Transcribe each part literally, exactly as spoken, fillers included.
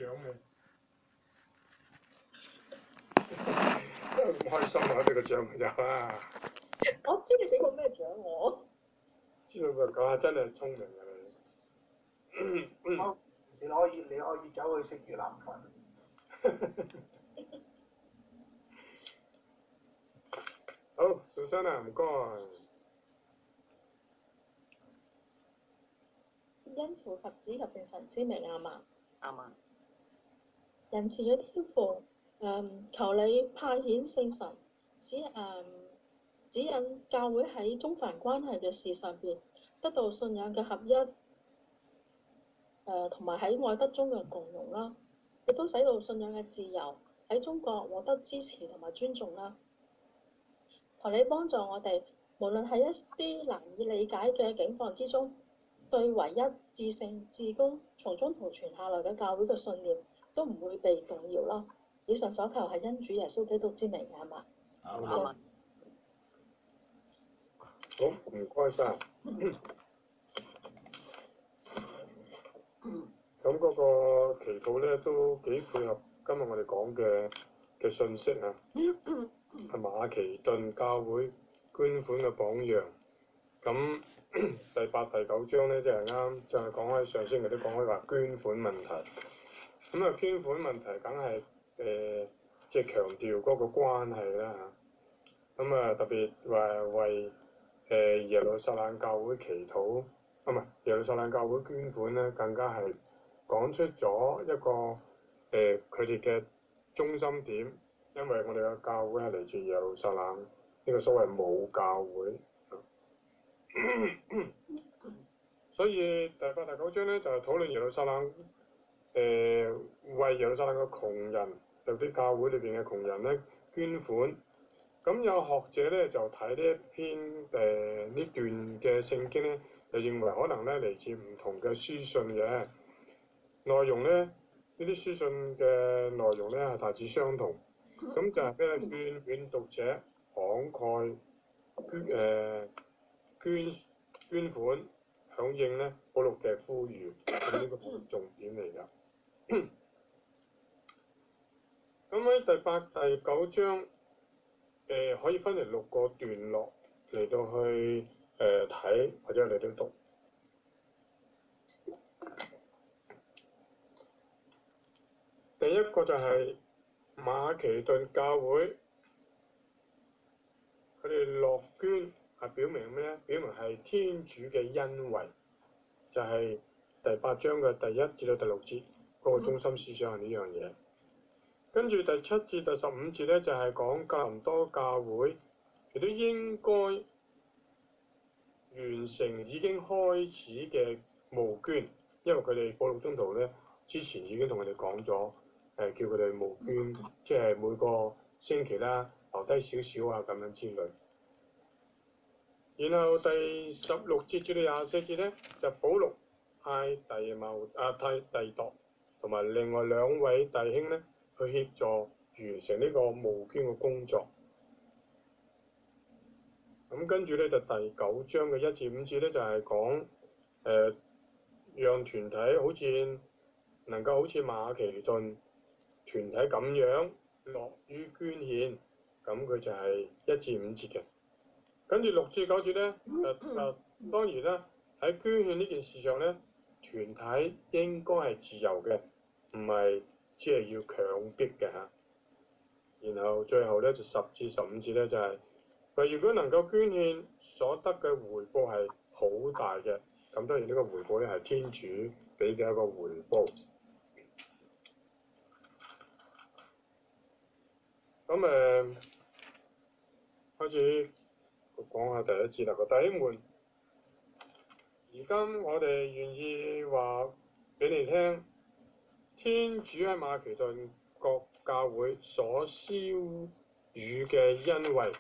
獎嘅，唔開心啊！俾個獎就啊， 我知你俾個咩獎我？ 知道佢講下真係聰明嘅你。 哦，你可以你可以走去食越南粉。 好，Susanna唔該。 因父及子及聖神之名啊嘛。 啱啊！ 仁慈嘅天父，誒、求你派遣聖神，指誒、指引教會喺中梵關係嘅事上邊得到信仰嘅合一，誒同埋喺愛德中嘅共融啦，亦都使到信仰嘅自由喺中國獲得支持同埋尊重啦。求你幫助我哋，無論喺一啲難以理解嘅境況之中，對唯一至聖至公從中途傳下來嘅教會嘅信念都唔會被動搖啦。以上所求係因主耶穌基督之名啊嘛。 啱啊！ 好，唔該晒。咁嗰個祈禱咧都幾配合今日我哋講嘅嘅信息啊，係馬其頓教會捐款嘅榜樣。咁第八、第九章咧，即係啱，就係講開上星期都講開話捐款問題。咁啊，捐款問題梗係誒，即係強調嗰個關係啦嚇。咁啊，特別話為誒、呃、耶路撒冷教會祈禱，啊唔係耶路撒冷教會捐款咧，更加係講出咗一個誒佢哋嘅中心點，因為我哋嘅教會係嚟自耶路撒冷呢個所謂母教會。所以第八、第九章咧就係、是、討論耶路撒冷，誒、呃、為耶路撒冷嘅窮人，有啲教會裏邊嘅窮人咧捐款。咁有學者咧就睇呢一篇誒呢、呃、段嘅聖經咧，就認為可能咧嚟自唔同嘅書信嘅內容咧，呢啲書信嘅內容咧係大致相同。咁就係咩勸勸讀者慷慨捐誒。呃捐捐款響應咧保祿嘅呼籲，咁呢個係重點嚟㗎。咁喺第八、第九章，誒、呃、可以分為六個段落嚟到去誒睇、呃、或者嚟到讀。第一個就係馬其頓教會，佢哋樂捐。係表明咩咧？表明係天主嘅恩惠，就係、是、第八章嘅第一至到第六節嗰、那個中心思想係呢樣嘢。跟住第七至第十五節咧，就係、是、講哥林多教會亦都應該完成已經開始嘅募捐，因為佢哋保祿宗徒咧之前已經同佢哋講咗，誒、呃、叫佢哋募捐，即係每個星期啦留低少少啊咁樣之類。然後第十六節至到廿四節咧，就保祿派弟茂啊派弟鐸同埋另外兩位弟兄咧，去協助完成呢個募捐嘅工作。咁跟住咧就第九章嘅一至五節咧，就係講誒讓團體好似能夠好似馬其頓團體咁樣樂於捐獻，咁佢就係一至五節嘅。跟住六至九節咧，誒誒當然啦，喺捐獻呢件事上咧，團體應該係自由嘅，唔係即係要強迫嘅嚇。然後最後咧就十至十五節咧就係、是，話如果能夠捐獻所得嘅回報係好大嘅，咁當然呢個回報咧係天主俾嘅一個回報。咁誒、呃、開始。講下第一節啦，個弟兄們，而今我哋願意話俾你聽，天主喺馬其頓各教會所施予嘅恩惠，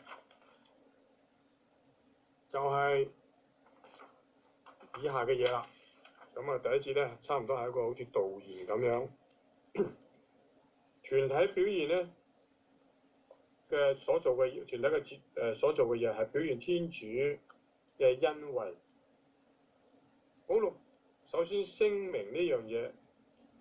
就係、是、以下嘅嘢啦。咁啊，第一節咧，差唔多係一個好似導言咁樣，團體表現咧。嘅所做嘅團體嘅節誒所做嘅嘢係表現天主嘅恩惠。保祿首先聲明呢樣嘢，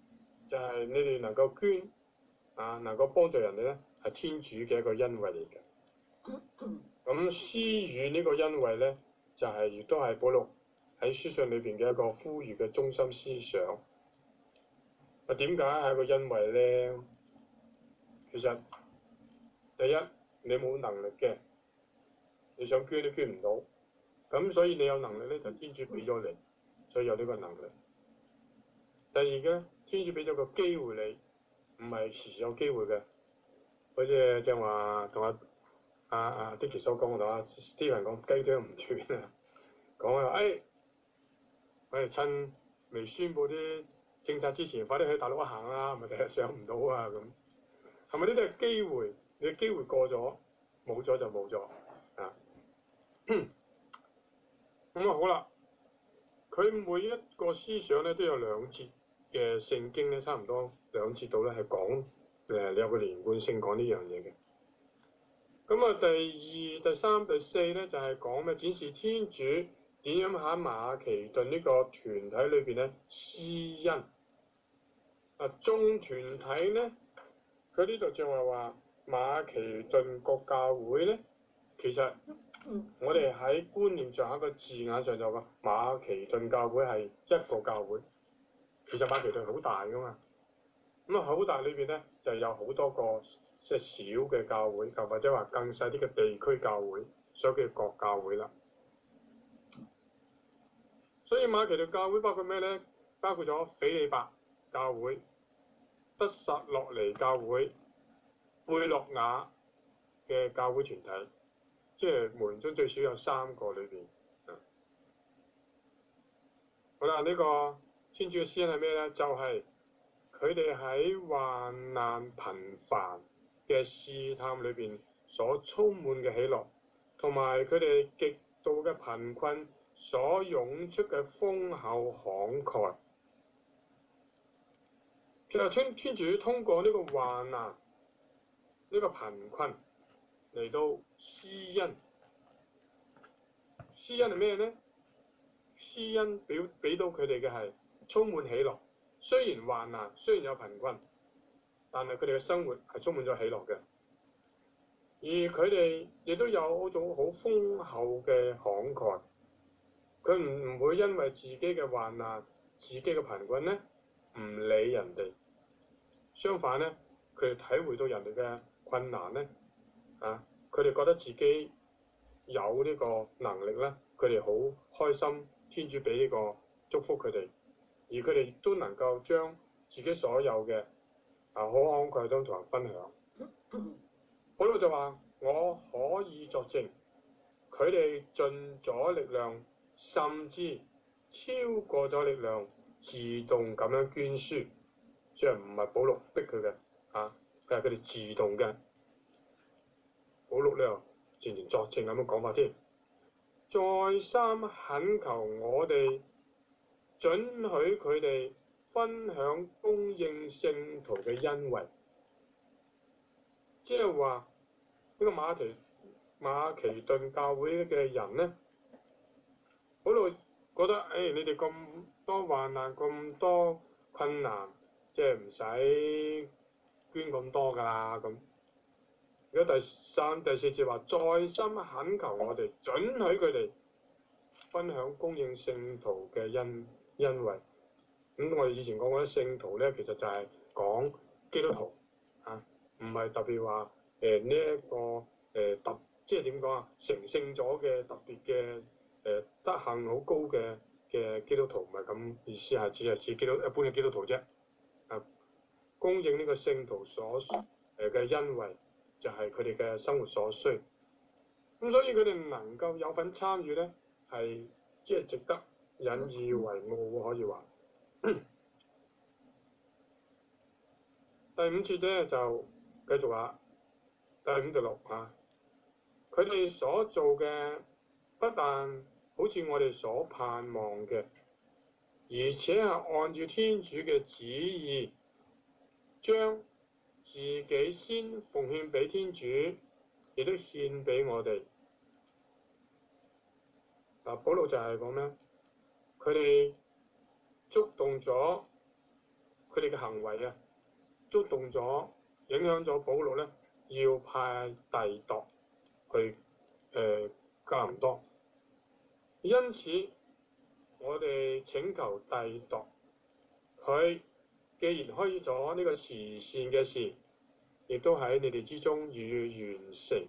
就係你哋能夠捐啊，能夠幫助人哋咧，係天主嘅一個恩惠嚟嘅。咁施予呢個恩惠咧，就係、是、亦都係保祿喺書信裏邊嘅一個呼籲嘅中心思想。啊，點解係一個恩惠咧？其實第一，你冇能力嘅，你想捐都捐唔到，咁所以你有能力咧，就天主俾咗你，所以有呢個能力。第二嘅咧，天主俾咗個機會你，唔係時時有機會嘅。好似正話同阿阿阿 Dicky 所講，同阿 Steven 講雞啄唔斷啊，講啊，誒，我哋趁未宣佈啲政策之前，快啲去大陸行啦，咪第日上唔到啊咁。係咪呢啲係機會？你嘅機會過咗，冇咗就冇咗啊。咁啊好啦，佢每一個思想咧都有兩節嘅聖經咧，差唔多兩節度咧係講誒，你有個連貫性講呢樣嘢嘅。咁啊，第二、第三、第四咧就係講咩？展示天主點樣喺馬其頓呢個團體裏邊咧施恩。啊，眾團體咧，佢呢度就係話馬其頓國教會咧，其實我哋喺觀念上一個字眼上就話馬其頓教會係一個教會。其實馬其頓好大噶嘛，咁啊好大裏邊咧就有好多個即係小嘅教會，或者話更細啲嘅地區教會，所以叫國教會啦。所以馬其頓教會包括咩咧？包括咗斐理伯教會、德薩洛尼教會、貝洛亞嘅教會團體，即係門中最少有三個裏邊。好啦，呢、這個天主嘅施恩係咩咧？就係佢哋喺患難頻繁嘅試探裏邊所充滿嘅喜樂，同埋佢哋極度嘅貧困所湧出嘅豐厚慷慨。其實天天主通過呢個患難、呢、這個貧困嚟到施恩。施恩係咩咧？施恩俾俾到佢哋嘅係充滿喜樂，雖然患難，雖然有貧困，但係佢哋嘅生活係充滿咗喜樂嘅。而佢哋亦都有嗰種好豐厚嘅慷慨，佢唔唔會因為自己嘅患難、自己嘅貧困咧，唔理人哋。相反咧，佢哋體會到人哋嘅困難咧，啊，佢哋覺得自己有呢個能力咧，佢哋好開心。天主俾呢個祝福佢哋，而佢哋亦都能夠將自己所有嘅啊好慷慨都同人分享。保祿就話：我可以作證，佢哋盡咗力量，甚至超過咗力量，自動咁樣捐輸，即係唔係保祿逼佢嘅啊，係佢哋自動嘅。保祿咧又前前作證咁樣講法添。再三懇求我哋准許佢哋分享供應聖徒嘅恩惠，即係話呢個馬其馬其頓教會嘅人咧，保祿覺得誒、哎、你哋咁多患難、咁多困難，即係唔使捐咁多㗎啦咁。如果第三、第四節話，再三懇求我哋，准許佢哋分享供應聖徒嘅恩恩惠。咁、嗯、我哋以前講過啲聖徒咧，其實就係講基督徒啊，唔係特別話誒呢一個誒、呃、特，即係點講啊？成聖咗嘅特別嘅誒德行好高嘅嘅基督徒，唔係咁意思，係只係指基督一般嘅基督徒啫。啊，供應呢個聖徒所誒嘅恩惠。就係佢哋嘅生活所需，咁所以佢哋能夠有份參與咧，係即係值得引以為傲，可以話。第五節咧就繼續話，第五到六啊，佢哋所做嘅不但好似我哋所盼望嘅，而且係按照天主嘅旨意將自己先奉獻俾天主，亦都獻俾我哋。嗱，保祿就係講咩？佢哋觸動咗佢哋嘅行為啊，觸動咗、影響咗保祿咧，要派弟鐸去誒哥林多。因此，我哋請求弟鐸，佢既然開始咗呢個慈善嘅事，亦都喺你哋之中予以完成。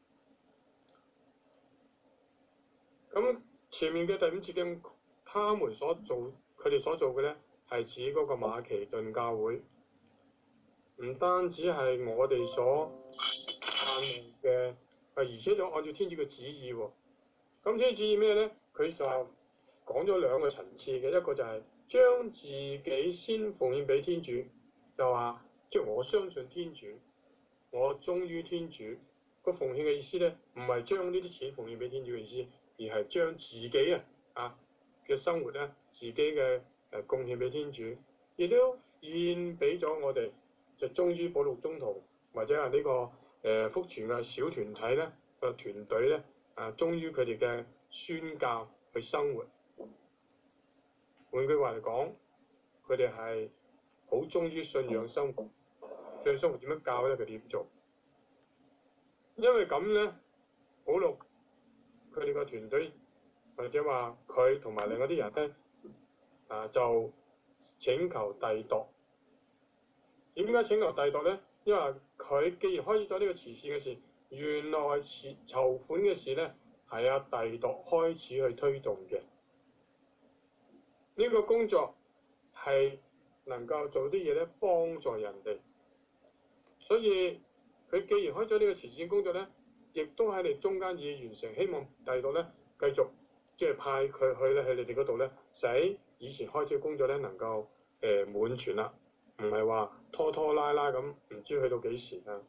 咁前面嘅第五節嘅，他們所做，佢哋所做嘅咧，係指嗰個馬其頓教會，唔單止係我哋所盼望嘅，而且仲按照天主嘅旨意喎。咁天主旨意咩咧？佢就講咗兩個層次嘅，一個就係將自己先奉獻俾天主，就話即係我相信天主，我忠於天主。個奉獻嘅意思咧，唔係將呢啲錢奉獻俾天主嘅意思，而係將自己啊啊嘅生活咧，自己嘅誒貢獻俾天主，亦都獻俾咗我哋就忠於保祿宗徒，或者係呢、這個誒、呃、福傳嘅小團體咧個團隊咧啊，忠於佢哋嘅宣教去生活。換句話嚟講，佢哋係好忠於信仰生活。信仰生活點樣教咧？佢哋點做？因為咁咧，保祿佢哋個團隊或者話佢同埋另外啲人咧啊，就請求弟鐸。點解請求弟鐸咧？因為佢既然開始咗呢個慈善嘅事，原來籌籌款嘅事咧係阿弟鐸開始去推動嘅。呢、這個工作係能夠做啲嘢咧，幫助人哋。所以佢既然開咗呢個慈善工作咧，亦都喺你中間已完成，希望弟鐸咧繼續即係派佢去咧喺你哋嗰度咧，使以前開始嘅工作咧能夠誒、呃、滿全啦，唔係話拖拖拉拉咁，唔知去到幾時啊。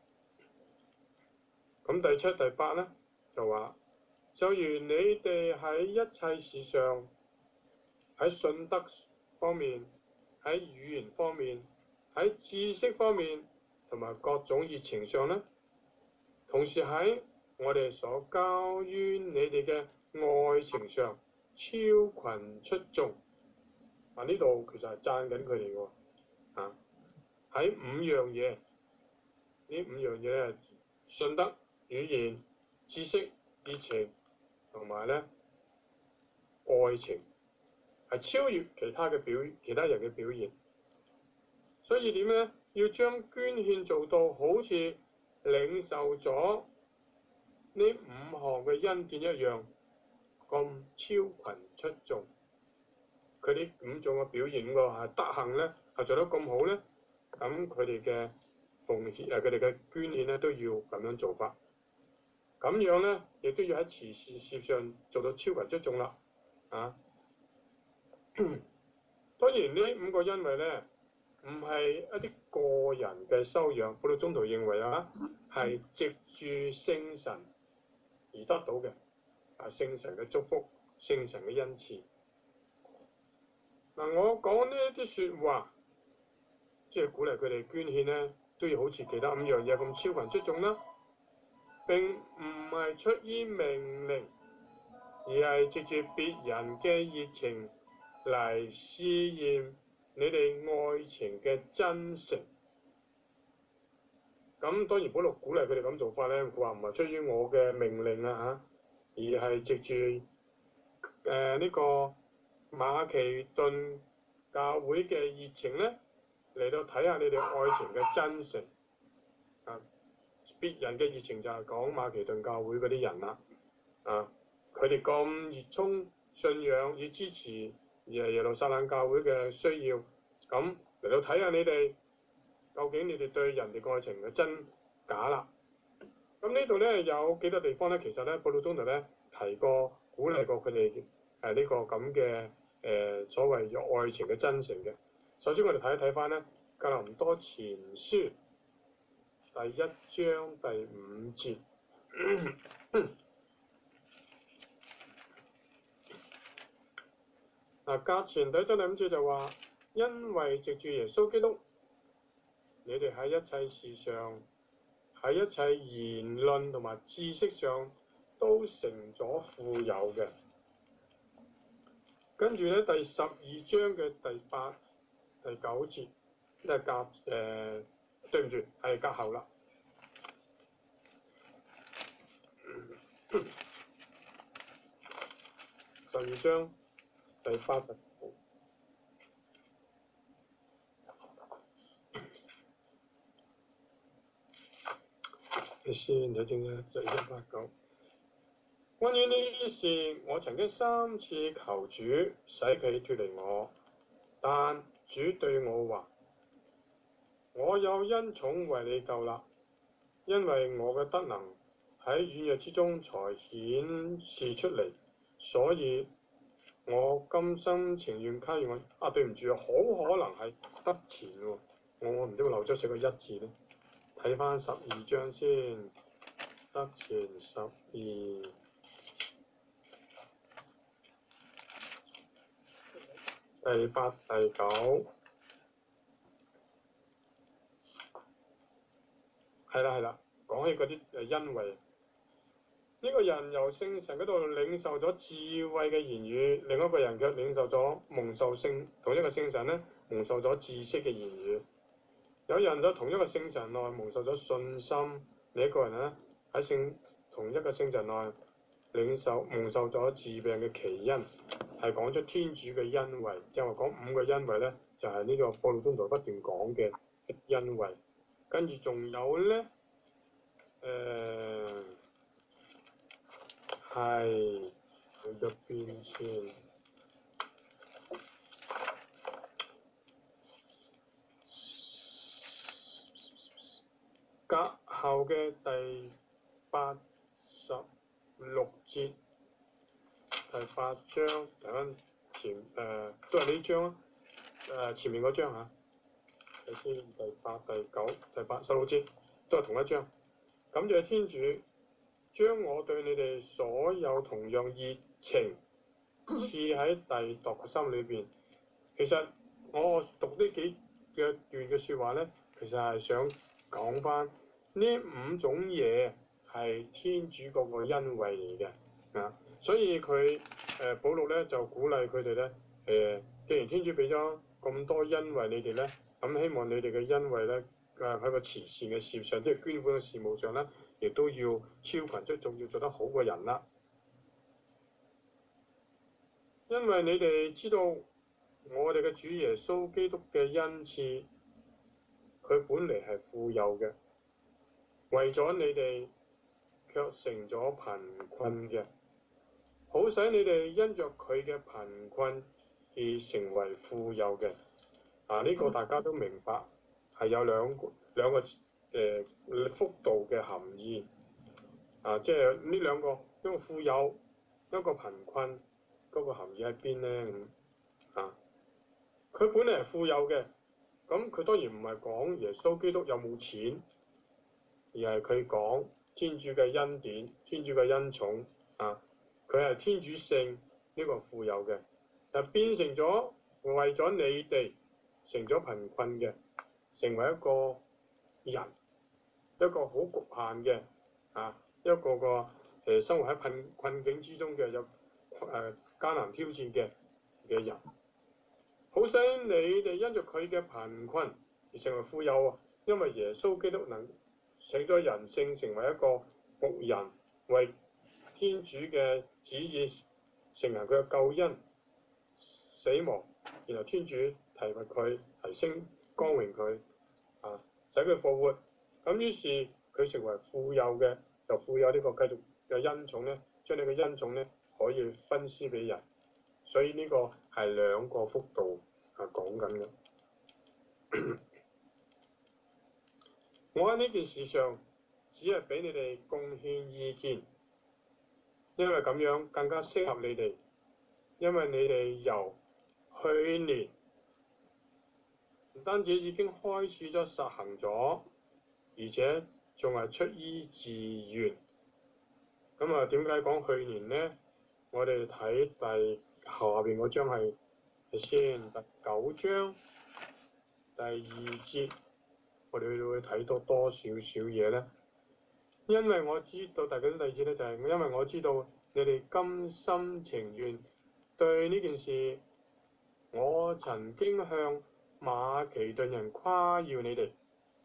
咁第七、第八咧就話，就如你哋喺一切事上，喺信德方面，喺語言方面，喺知識方面，同埋各種熱情上咧，同時喺我哋所交於你哋嘅愛情上超群出眾。啊，呢度其實係讚緊佢哋喎。啊，喺五樣嘢，呢五樣嘢咧，信德、語言、知識、熱情同埋咧愛情，係超越其他嘅表其他人嘅表現。所以點咧？要將捐獻做到好似領受咗呢五項嘅恩典一樣咁超群出眾。佢啲五種嘅表現個係德行咧，係做得咁好咧，咁佢哋嘅奉獻誒，佢哋嘅捐獻咧都要咁樣做法。咁樣咧，亦都要喺慈善事上做到超群出眾啦。啊，當然呢五個恩惠咧，唔係一啲個人嘅修養，保祿宗徒認為啊，係藉住聖神而得到嘅，啊聖神嘅祝福、聖神嘅恩賜。嗱、啊，我講呢啲説話，即係鼓勵佢哋捐獻咧，都要好似其他五樣嘢咁超群出眾啦。並唔係出於命令，而係藉住別人嘅熱情嚟試驗你哋愛情嘅真誠。咁當然保祿鼓勵佢哋咁做法咧，佢話唔係出於我嘅命令啊嚇，而係藉住誒呢個馬其頓教會嘅熱情咧，嚟到睇下你哋愛情嘅真誠。啊，別人嘅熱情就係講馬其頓教會嗰啲人啦。啊，佢哋咁熱衷信仰，以支持耶耶路撒冷教會嘅需要，咁嚟到睇下你哋究竟你哋對人哋愛情嘅真假啦。咁呢度咧有幾個地方咧，其實咧保祿宗徒咧提過鼓勵過佢哋誒呢個咁嘅誒所謂愛情嘅真誠嘅。首先我哋睇一睇翻咧格林多前書第一章第五節。嗱，格前第一章第五節就話，因為藉住耶穌基督，你哋喺一切事上，喺一切言論同埋知識上都成咗富有嘅。跟住咧，第十二章嘅第八第九節，即係隔誒，對唔住，係隔後啦。十二章第八節。你先睇清啦，十二章八九。關於呢啲事，我曾經三次求主使佢脱離我，但主對我話：我有恩寵為你夠啦，因為我嘅德能喺軟弱之中才顯示出嚟，所以我甘心情願卡住我。啊，對唔住啊，好可能係得前喎，我我唔知我漏咗寫個一字咧。睇翻十二章先，得前十二。第八、第九，係啦係啦，講起嗰啲誒恩惠，呢、這個人由聖神嗰度領受咗智慧嘅言語，另一個人卻領受咗蒙受聖同一個聖神咧蒙受咗知識嘅言語。有人喺同一個聖神內蒙受咗信心，另一個人咧喺聖同一個聖神內領受蒙受咗治病嘅奇恩。係講出天主嘅恩惠，即係話講五個恩惠咧，就係、是、呢個布道中途不斷講嘅恩惠。跟住仲有咧，誒係去咗邊先？隔後嘅第八十六節。第八章睇翻前誒、呃、都係呢章啊，誒、呃、前面嗰章嚇，睇先第八、第九、第八十六節都係同一章。感謝天主將我對你哋所有同樣熱情賜喺第度嘅心裏邊。其實我讀呢幾嘅段嘅説話咧，其實係想講翻呢五種嘢係天主嗰個恩惠嚟嘅啊。所以佢誒、呃、保祿咧就鼓勵佢哋咧誒，既然天主俾咗咁多恩惠你哋咧，咁希望你哋嘅恩惠咧誒喺個慈善嘅事業上，即係捐款嘅事務上咧，亦都要超群出眾，要做得好過人啦。因為你哋知道我哋嘅主耶穌基督嘅恩賜，佢本嚟係富有嘅，為咗你哋卻成咗貧困嘅。好使你哋因着佢嘅貧困而成為富有嘅。啊，呢、這個大家都明白，係有兩個兩個誒、呃、幅度嘅含義。啊，即係呢兩個，一個富有，一個貧困，嗰、那個含義喺邊咧？咁啊，佢本嚟係富有嘅，咁佢當然唔係講耶穌基督有冇錢，而係佢講天主嘅恩典、天主嘅恩寵啊。佢係天主性呢、這個富有嘅，但變成咗為咗你哋成咗貧困嘅，成為一個人，一個好局限嘅啊，一個個誒、呃、生活喺困困境之中嘅有誒、呃、艱難挑戰嘅嘅人，好使你哋因着佢嘅貧困而成為富有啊！因為耶穌基督能成咗人性，成為一個僕人，為天主嘅旨意成為佢嘅救恩，死亡，然後天主提拔佢，提升光榮佢，啊，使佢復活。咁於是佢成為富有嘅，就富有呢個繼續嘅恩寵咧，將呢個恩寵咧可以分施俾人。所以呢個係兩個幅度啊講緊嘅。我喺呢件事上只係俾你哋貢獻意見。因為咁樣更加適合你哋，因為你哋由去年唔單止已經開始咗實行咗，而且仲係出於自願。咁啊，點解講去年呢？我哋睇第後下邊嗰章係先第九章第二節，我哋會睇多多少少嘢咧。因為我知道第九章第二節咧，就係因為我知道你哋甘心情願對呢件事，我曾經向馬其頓人誇耀你哋。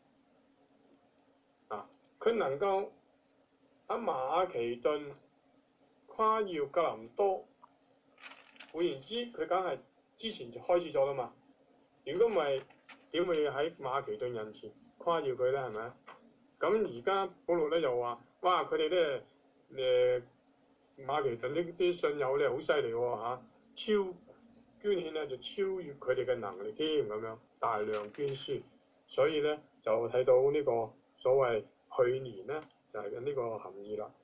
啊，佢能夠喺馬其頓誇耀格林多，換言之，佢梗係之前就開始咗啦嘛。如果唔係，點會喺馬其頓人前誇耀佢咧？係咪？咁而家保羅咧又話：哇！佢哋咧誒馬其頓呢啲信友咧好犀利喎嚇，超捐獻咧就超越佢哋嘅能力添，咁樣大量捐輸，所以咧就睇到呢個所謂去年咧就係呢個含義啦。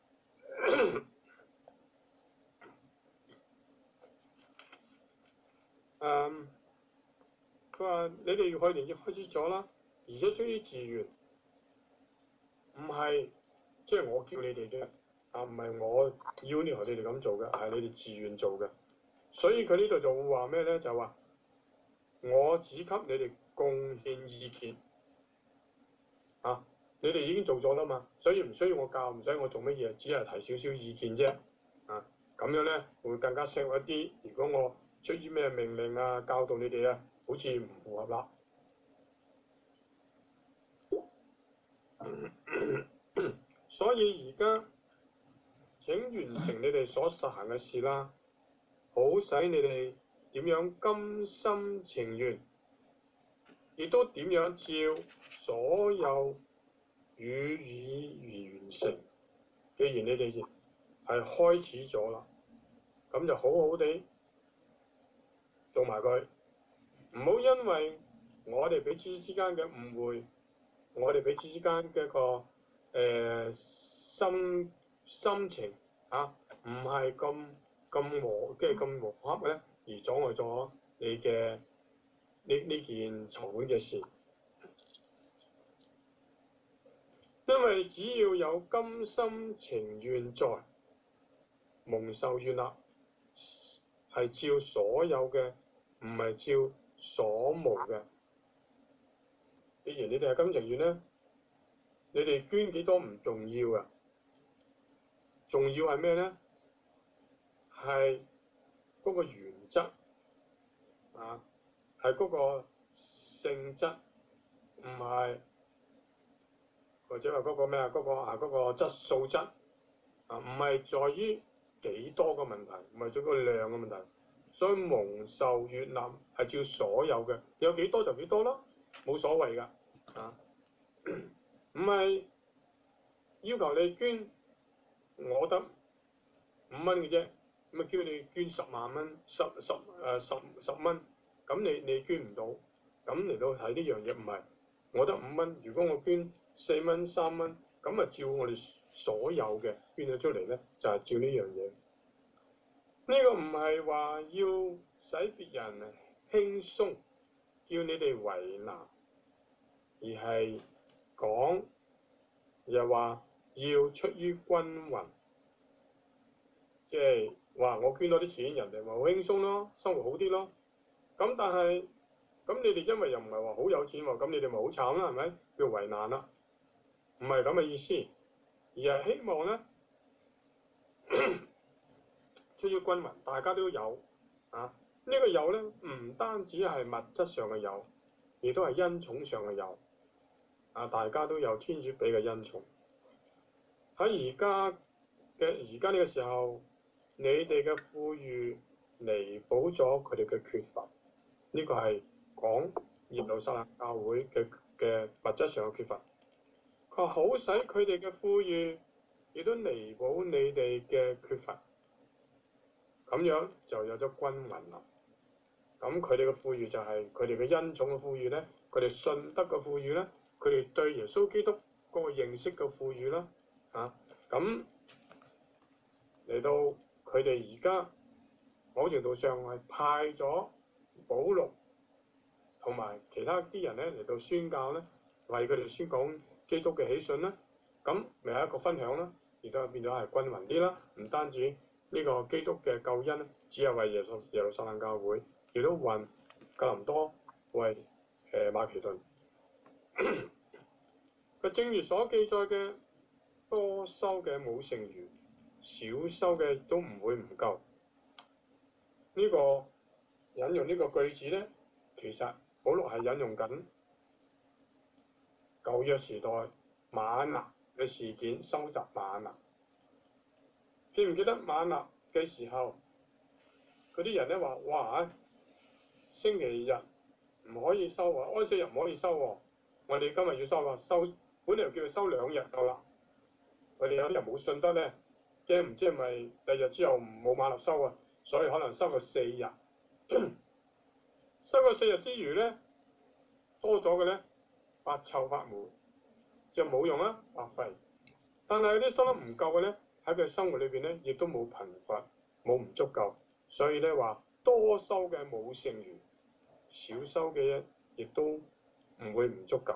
誒，佢話你哋去年已經開始咗啦，而且出於自願，唔係即係我叫你哋嘅，啊唔係我要求你哋咁做嘅，係你哋自願做嘅。所以佢呢度就會話咩咧？就話我只給你哋貢獻意見，啊，你哋已經做咗啦嘛，所以唔需要我教，唔使我做乜嘢，只係提少少意見啫，啊，咁樣咧會更加適合一啲。如果我出於咩命令啊，教導你哋啊，好似唔符合啦。所以而家請完成你哋所實行嘅事啦，好使你哋點樣甘心情願，亦都點樣照所有予以完成。既然你哋係開始咗啦，咁就好好地做埋佢，唔好因為我哋彼此之間嘅誤會，我哋彼此之間嘅一個誒、呃、心心情啊，唔係咁咁和，即係咁和洽咧，而阻礙咗你嘅呢呢件籌款嘅事。因為只要有甘心情願在，蒙受悅納，係照所有嘅，唔係照所無嘅。既然你哋係甘情願咧，你哋捐幾多唔重要啊，重要係咩咧？係嗰個原則啊，係嗰個性質，唔係或者話嗰個咩啊？嗰個啊嗰個質素質啊，唔係在於幾多個問題，唔係在個量嘅問題。所以蒙受悅納係照所有嘅，有幾多就幾多咯，冇所謂㗎啊，唔係要求你捐我得五蚊嘅啫，咁啊叫你捐十萬蚊、十十誒十十蚊，咁你你捐唔到，咁嚟到睇呢樣嘢唔係我得五蚊，如果我捐四蚊、三蚊，咁啊照我哋所有嘅捐咗出嚟咧，就係、是、照呢樣嘢。呢、這個唔係話要使別人輕鬆，叫你哋為難，而係講又話要出於均勻，即係話我捐多啲錢，人哋咪好輕鬆咯，生活好啲咯。咁但係咁你哋因為又唔係話好有錢喎，咁你哋咪好慘啦，係咪？叫為難啦，唔係咁嘅意思，而係希望咧出於均勻，大家都有啊。這個、呢個有咧唔單止係物質上嘅有，亦都係恩寵上嘅有。啊！大家都有天主俾嘅恩寵。喺而家嘅而家呢個時候，你哋嘅富裕彌補咗佢哋嘅缺乏。呢、這個係講耶路撒冷教會嘅嘅物質上嘅缺乏。佢話好使佢哋嘅富裕，亦都彌補你哋嘅缺乏。咁樣就有咗均勻啦。咁佢哋嘅富裕就係佢哋嘅恩寵嘅富裕咧，佢哋信德嘅富裕咧。佢哋對耶穌基督嗰個認識嘅富裕啦，嚇咁嚟到佢哋而家某程度上係派咗保祿同埋其他啲人咧嚟到宣教咧，為佢哋宣講基督嘅喜訊啦，咁咪係一個分享啦，而家變咗係均勻啲啦。唔單止呢個基督嘅救恩，只係為耶穌耶路撒冷教會，亦都運格林多為誒、呃、馬其頓。佢正如所記載嘅，多收嘅冇剩餘，少收嘅都唔會唔夠。呢、這個引用呢個句子咧，其實保羅係引用緊舊約時代瑪納嘅事件，收集瑪納。記唔記得瑪納嘅時候，嗰啲人咧話：哇！星期日唔可以收喎，安息日唔可以收喎。我哋今日要收啊，收本嚟叫佢收兩日夠啦。佢哋有啲人冇信得咧，驚唔知係咪第日之後冇瑪納收啊，所以可能收個四日。收個四日之餘咧，多咗嘅咧發臭發霉，就冇用啦，白費。但係有啲收得唔夠嘅咧，喺佢生活裏邊咧，亦都冇貧乏，冇唔足夠，所以咧話多收嘅冇剩餘，少收嘅亦都唔會唔足夠。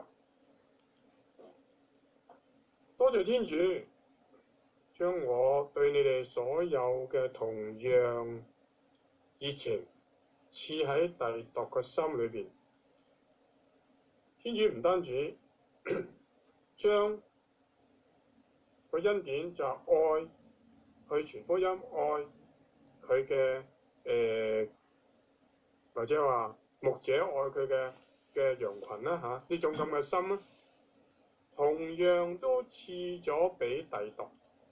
多謝天主，將我對你哋所有嘅同樣熱情賜喺弟鐸嘅心裏邊。天主唔單止將個恩典就係愛去傳福音，愛佢嘅誒或者話牧者愛佢嘅嘅羊群啦嚇，呢種咁嘅心咧，同樣都賜咗俾弟鐸。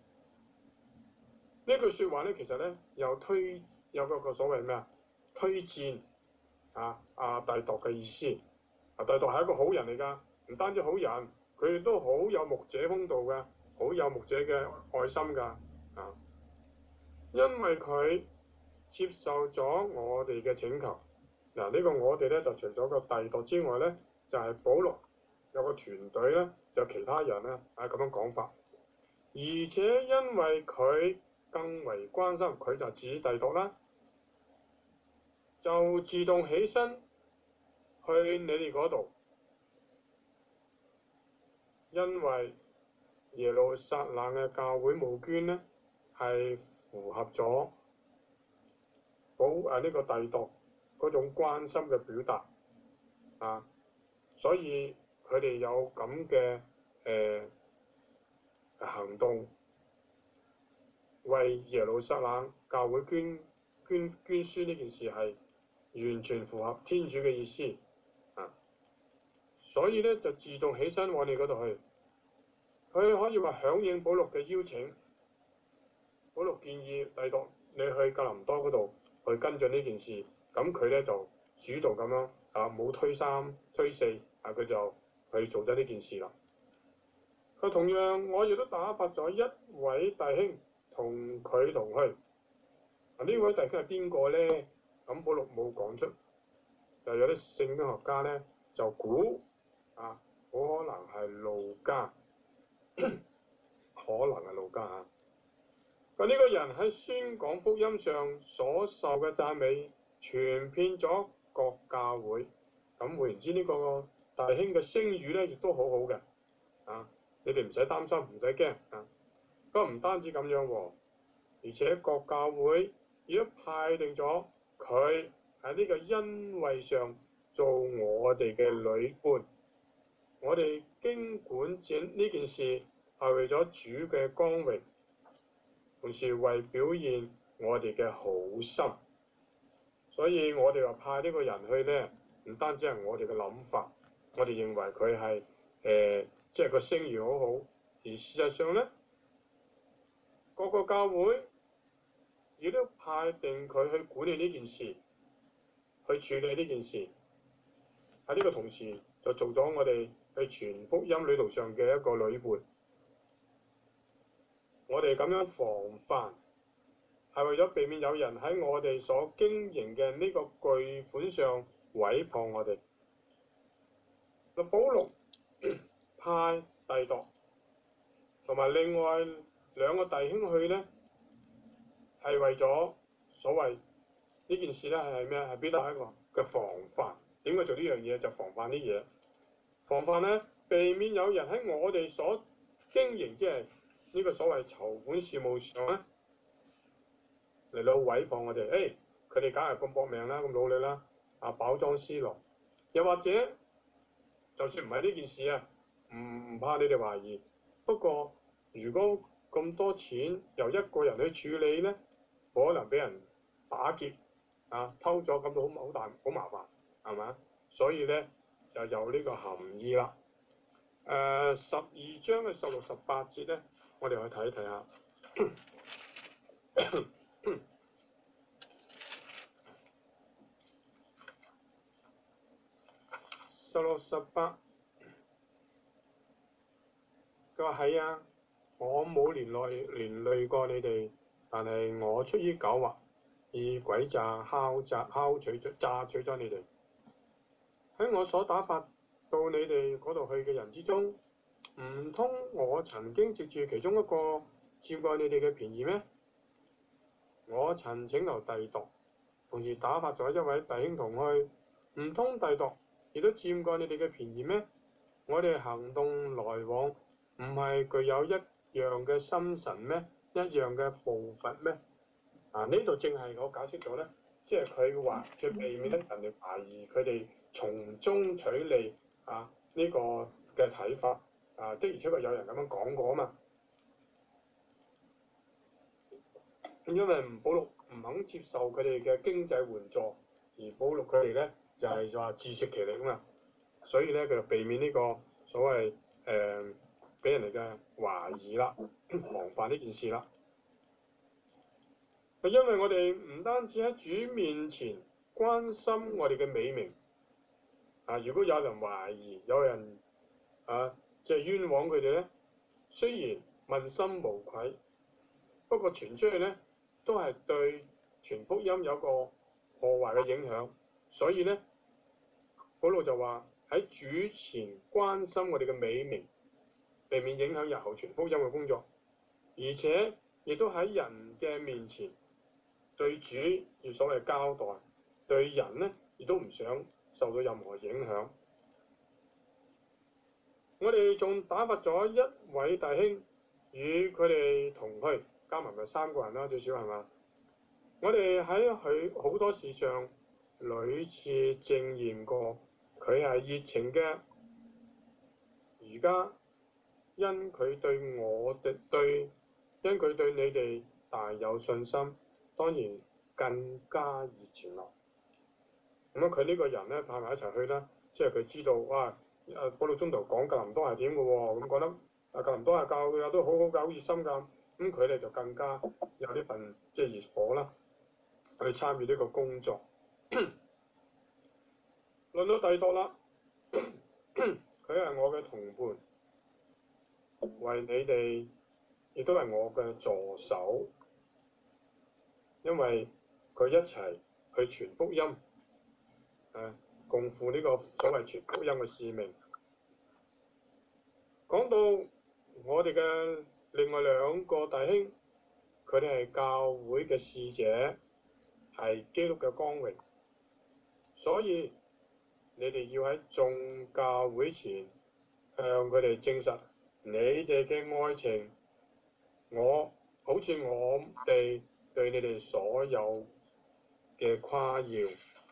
呢句説話咧，其實咧有推有嗰個所謂咩啊？推薦啊啊弟鐸嘅意思。啊，弟鐸係一個好人嚟㗎，唔單止好人，佢亦都好有牧者風度㗎，好有牧者嘅愛心㗎。啊，因為佢接受咗我哋嘅請求。嗱、啊，呢、這個我哋咧就除咗個弟鐸之外咧，就係、是、保羅有個團隊咧，就其他人咧係咁樣講法。而且因為佢更為關心，佢就指弟鐸啦，就自動起身去你哋嗰度，因為耶路撒冷嘅教會募捐咧係符合咗保誒呢個弟鐸嗰種關心嘅表達啊，所以佢哋有咁嘅誒行動，為耶路撒冷教會捐捐捐輸呢件事係完全符合天主嘅意思啊，所以咧就自動起身往你嗰度去，佢可以話響應保祿嘅邀請，保祿建議弟鐸你去格林多嗰度去跟進呢件事，咁佢咧就主動咁樣啊，冇推三推四啊，佢就去做咗呢件事啦。佢同樣我亦都打發咗一位弟兄同佢同去。啊，呢位弟兄係邊個咧？咁保祿冇講出，就有啲聖經學家咧就估啊，好可能係路加，可能係路加嚇。咁呢個人喺宣講福音上所受嘅讚美，傳遍咗各教會。咁換言之，呢個弟兄嘅聲譽咧，亦都好好嘅。啊，你哋唔使擔心，唔使驚啊。不過唔單止咁樣喎，而且各教會亦都派定咗佢喺呢個恩惠上做我哋嘅旅伴。我哋經管整呢件事係為咗主嘅光榮，同時為表現我哋嘅好心。所以我哋話派呢個人去咧，唔單止係我哋嘅諗法，我哋認為佢係誒即係個聲譽好好，而事實上咧，各個教會亦都派定佢去管理呢件事，去處理呢件事。喺呢個同時就做咗我哋去傳福音旅途上嘅一個旅伴。我哋咁樣防範係為咗避免有人喺我哋所經營嘅呢個巨款上毀謗我哋。嗱，保祿派弟鐸同埋另外兩個弟兄去咧，係為咗所謂呢件事咧係咩？係必得一個嘅防範。點解做呢樣嘢？就防範啲嘢，防範咧避免有人喺我哋所經營即係呢個所謂籌款事務上咧嚟到毀謗我哋。誒，佢哋梗係咁搏命啦，咁努力啦，啊飽裝思浪。又或者就算唔係呢件事啊，唔唔怕你哋懷疑。不過如果咁多錢由一個人去處理咧，可能俾人打劫啊偷咗，咁都好好大好麻煩，係咪？ 所以咧就有呢個含義啦。誒、呃、十二章嘅十六、十八節咧，我哋去睇一睇下。十六、十八，佢話係啊，我冇連累連累過你哋，但係我出於狡猾，以詭詐敲詐敲取咗詐取咗你哋。喺我所打發到你哋嗰度去嘅人之中，唔通我曾經藉住其中一個佔過你哋嘅便宜咩？我曾請求弟度，同時打發咗一位弟兄同去，唔通弟度亦都佔過你哋嘅便宜咩？我哋行動來往唔係具有一樣嘅心神咩？一樣嘅步伐咩？啊！呢度正係我解釋咗咧，即係佢話佢避免咧人哋懷疑佢哋從中取利啊呢、這個嘅睇法啊，的而且確有人咁樣講過啊嘛。因為保祿唔肯接受佢哋嘅經濟援助，而保祿佢哋咧就係、是、話自食其力啊嘛，所以咧佢就避免呢個所謂誒俾人哋嘅懷疑啦，防範呢件事啦。因為我哋唔單止喺主面前關心我哋嘅美名，啊，如果有人懷疑，有人啊即係、就是、冤枉佢哋咧，雖然問心無愧，不過傳出去咧都係對傳福音有個破壞嘅影響，所以咧保羅就話喺主前關心我哋嘅美名，避免影響日後傳福音嘅工作，而且亦都喺人嘅面前對主要所謂交代，對人咧亦都唔想受到任何影響。我哋仲打發咗一位弟兄與佢哋同去，加埋咪三個人啦，最少係嘛？我哋喺佢好多事上屢次證驗過，佢係熱情嘅。而家因佢對我哋對，因佢對你哋大有信心，當然更加熱情啦。咁啊，佢呢個人咧派埋一齊去啦，即係佢知道哇，誒保祿宗徒講格林多係點嘅喎，咁覺得啊格林多係教嘅都好好㗎，好熱心㗎，咁佢哋就更加有呢份即係熱火啦，去參與呢個工作。輪到弟度啦，佢係我嘅同伴，為你哋亦都係我嘅助手，因為佢一齊去傳福音，誒、啊、共負呢個所謂傳福音嘅使命。講到我哋嘅另外兩個弟兄，佢哋係教會嘅使者，係基督嘅光榮，所以你哋要喺眾教會前向佢哋證實你哋嘅愛情。我好似我哋對你哋所有嘅誇耀。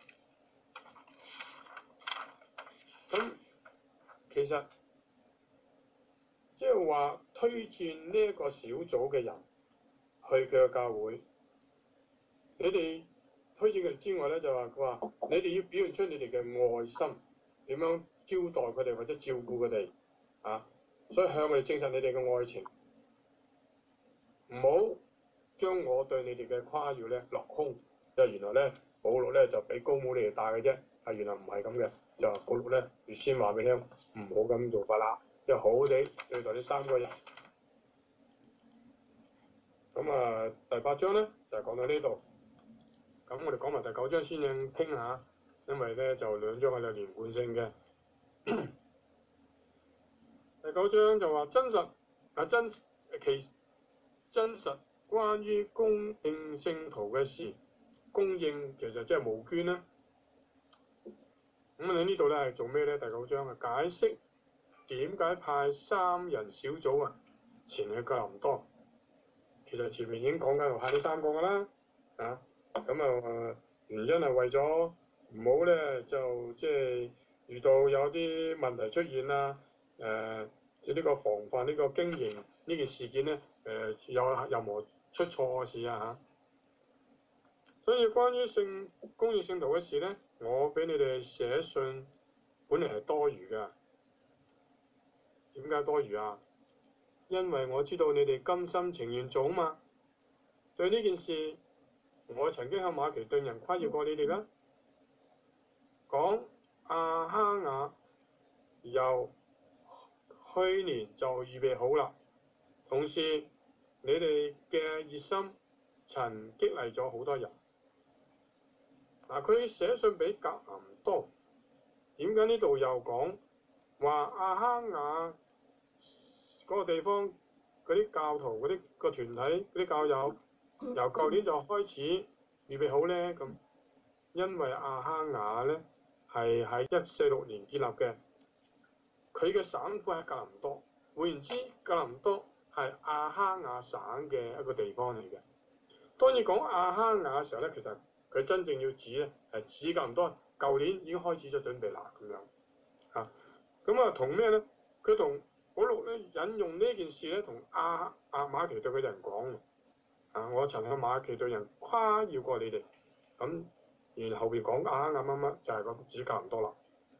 咁其實即係話推薦呢一個小組嘅人去佢嘅教會，你哋推薦佢哋之外咧，就話佢話你哋要表現出你哋嘅愛心，點樣招待佢哋或者照顧佢哋啊，所以向佢哋證實你哋嘅愛情，唔好將我對你哋嘅誇耀咧落空。因為原來咧保祿咧就俾高帽你哋戴嘅啫，係原來唔係咁嘅，就話保祿咧預先話俾你聽，唔好咁做法啦，要好好地對待呢三個人。咁啊，第八章咧就係、是、講到呢度。咁我哋講埋第九章先正傾下，因為咧就兩章係有連貫性嘅。第九章就話真實啊真其真實關於供應聖徒嘅事，供應其實即係募捐啦。咁喺呢度咧係做咩咧？第九章啊，解釋點解派三人小組啊前去哥林多。其實前面已經講緊派呢三個噶啦，啊咁啊原因係為咗唔好咧就即係遇到有啲問題出現啦，誒即係呢個防範呢個經營呢件事件咧誒、呃、有任何出錯嘅事啊嚇。所以關於聖供應聖徒嘅事咧， 我俾你哋寫信本嚟係多餘㗎。點解多餘啊？因為我知道你哋甘心情願做啊嘛。對呢件事，我曾經向馬其頓人誇耀過你哋啦，講亞哈雅由去年就預備好啦。同時，你哋嘅熱心曾激勵咗好多人。嗱，佢寫信俾格林多，點解呢度又講話亞哈雅嗰個地方嗰啲教徒嗰啲個團體嗰啲教友由舊年就開始預備好呢？咁因為亞哈雅呢係喺一四六年建立嘅，佢嘅省府喺格林多。換言之，格林多係亞哈雅省嘅一個地方嚟嘅。當然講亞哈雅嘅時候咧，其實佢真正要指咧係指格林多，舊年已經開始咗準備啦咁樣嚇。咁啊同咩咧？佢同保祿咧引用呢件事咧，同亞亞馬其頓嘅人講啊，我曾向馬其頓人誇耀過你哋。咁然後邊講亞哈雅乜乜就係咁指格林多啦。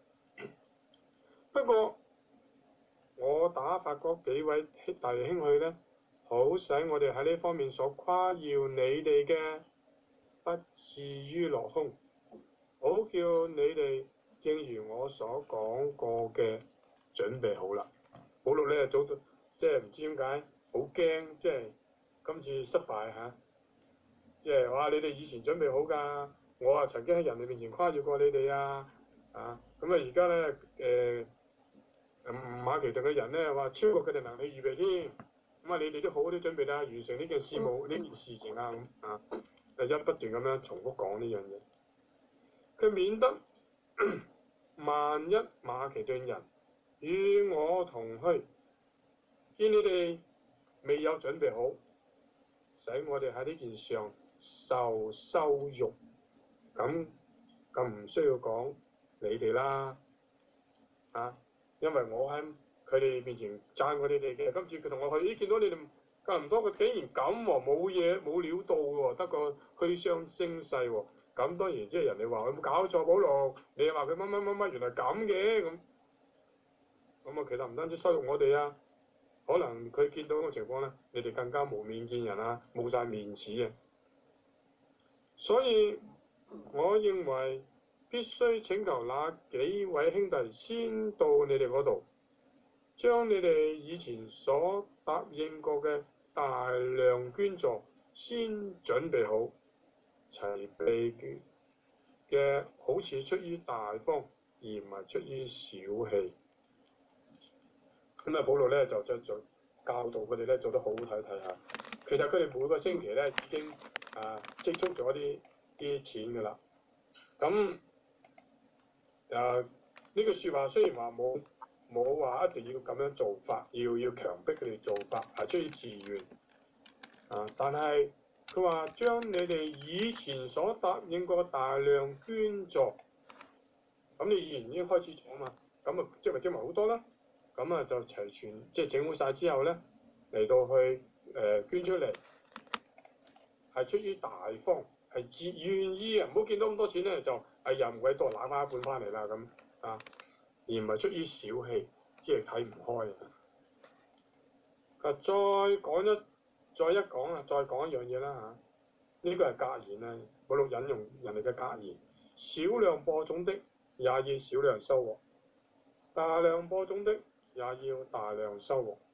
不過我打發嗰幾位大弟兄去咧，好使我哋喺呢方面所誇耀你哋嘅，不至於落空，好叫你哋正如我所講過嘅準備好啦。保祿咧早到，即係唔知點解好驚，即係今次失敗嚇，即係話你哋以前準備好㗎，我啊曾經喺人哋面前誇耀過你哋啊，啊咁啊而家咧誒。馬其頓嘅人咧話超過佢哋能力預備添，咁啊你哋都好好啲準備啦，完成呢件事務呢件事情啊咁啊，就一不斷咁樣重複講呢樣嘢，佢免得萬一馬其頓人與我同去，見你哋未有準備好，使我哋喺呢件事上受羞辱，咁咁唔需要講你哋啦，啊！因為我喺佢哋面前讚過你哋嘅，今次佢同我去，咦見到你哋格林多，佢竟然咁喎，冇嘢冇料到喎，得個虛張聲勢喎，咁當然即係人哋話佢冇搞錯，保祿，你又話佢乜乜乜乜，原來咁嘅咁，咁啊其實唔單止羞辱我哋啊，可能佢見到嗰個情況咧，你哋更加無面見人啊，冇晒面子嘅，所以我認為必須請求那幾位兄弟先到你哋嗰度，將你哋以前所答應過嘅大量捐助先準備好，齊備嘅好似出於大方，而唔係出於小氣。咁啊，保祿咧就就就教導佢哋咧做得好好睇睇下。其實佢哋每個星期咧已經啊積蓄咗啲啲錢㗎啦。咁誒呢句説話雖然話冇冇話一定要咁樣做法，要要強迫佢哋做法，係出於自願啊，但係佢話將你哋以前所答應過大量捐助，咁你以前已經開始咗嘛，咁啊即係咪積埋好多啦？咁啊就齊全即係整好晒之後咧，嚟到去誒、呃、捐出嚟，係出於大方，係自願意啊！唔好見到咁多錢咧就。哎呀，唔鬼多，攞翻一半翻嚟啦咁啊，而唔係出於小氣，即係睇唔開啊！啊，再講一再一講啊，再講一樣嘢啦嚇，呢個係格言啊，保祿引用人哋嘅格言：少量播種的也要少量收穫，大量播種的也要大量收穫。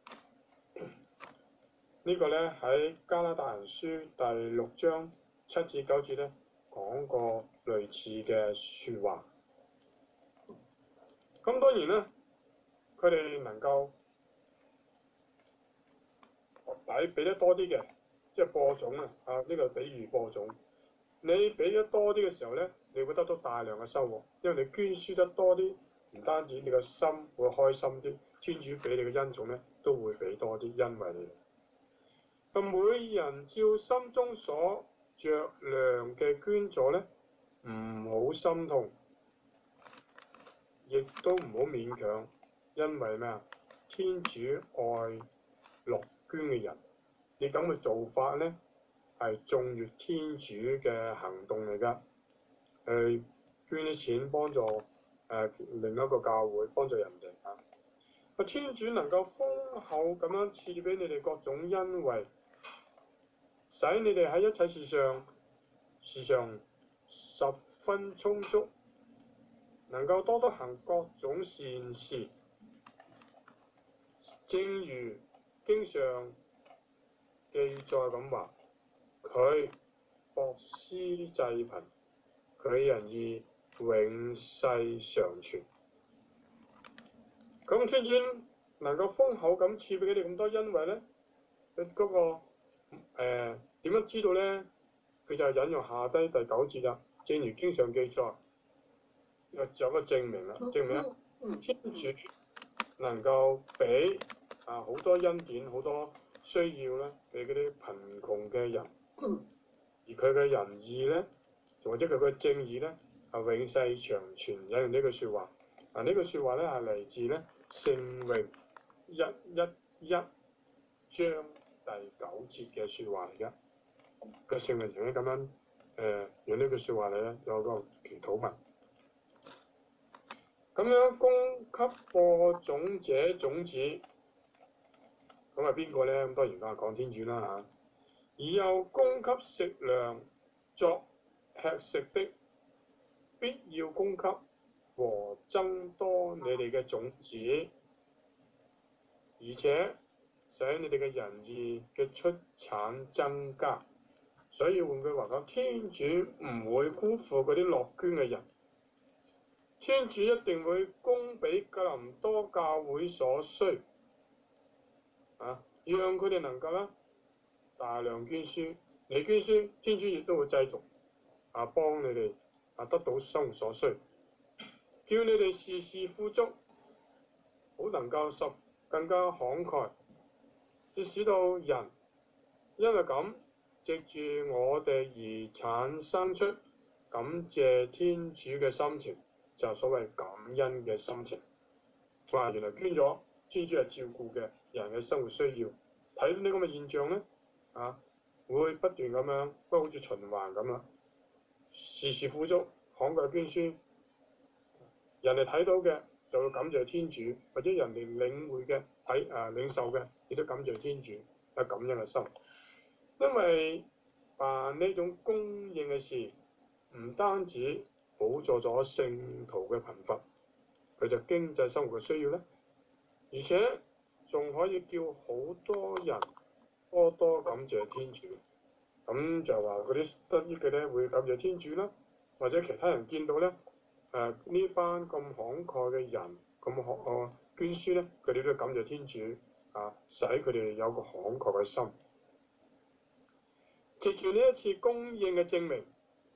這個、呢個咧喺加拉達人書第六章七至九節咧講過類似嘅説話，咁當然啦，佢哋能夠俾俾得多啲嘅，即係播種啊！啊，呢個比喻播種，你俾得多啲嘅時候咧，你會得到大量嘅收穫，因為你捐輸得多啲，唔單止你個心會開心啲，天主俾你嘅恩寵咧都會俾多啲，因為你咁每人照心中所着量嘅捐助咧。唔好心痛，亦都唔好勉強，因為咩啊？天主愛樂捐嘅人，你咁嘅做法咧係縱越天主嘅行動嚟㗎。誒捐啲錢幫助誒、呃、另一個教會，幫助人哋啊。啊，天主能夠豐厚咁樣賜俾你哋各種恩惠，使你哋喺一切事上時常十分充足，能夠多多行各種善事。正如經上記載咁話，佢博施濟貧，佢仁義永世常存。咁天主能夠豐厚咁賜俾你哋咁多恩惠咧，佢嗰、那個誒點、呃、樣知道咧？佢就引用下低第九節啦。正如經上記載，有有個證明啦，證明咧，天主能夠俾啊好多恩典、好多需要咧，俾嗰啲貧窮嘅人，而佢嘅仁義咧，或者佢嘅正義咧，係永世長存。引用呢句説話，啊呢句説話咧係嚟自咧聖詠一一一章第九節嘅説話嚟嘅。個聖詠曾經咁樣誒用呢句説話嚟咧，有個祈禱文。咁樣供給播種者種子，咁係邊個咧？咁當然梗係講天主啦嚇。而又供給食糧作吃食的，必要供給和增多你哋嘅種子，而且使你哋嘅仁義嘅出產增加。所以換句話講，天主唔會辜負嗰啲樂捐嘅人。天主一定會供俾格林多教會所需，啊，讓佢哋能夠咧大量捐輸。你捐輸，天主亦都會繼續啊幫你哋啊得到生活所需，叫你哋事事富足，好能夠十更加慷慨，至使到人因為咁藉住我哋而產生出感謝天主嘅心情。就係所謂感恩嘅心情，哇！原來捐咗，天主係照顧嘅人嘅生活需要。睇到呢咁嘅現象咧，啊，會不斷咁樣，不過好似循環咁啦，時時富足，慷慨捐輸，人哋睇到嘅就會感謝天主，或者人哋領會嘅睇啊領受嘅亦都感謝天主，有感恩嘅心。因為辦呢種供應嘅事，唔單止補助咗聖徒嘅貧乏，佢就經濟生活嘅需要咧，而且仲可以叫好多人多多感謝天主。咁就話嗰啲得益嘅咧會感謝天主啦，或者其他人見到咧誒呢班咁慷慨嘅人咁慷慨捐輸咧，佢哋都感謝天主啊，使佢哋有個慷慨嘅心。藉住呢一次供應嘅證明，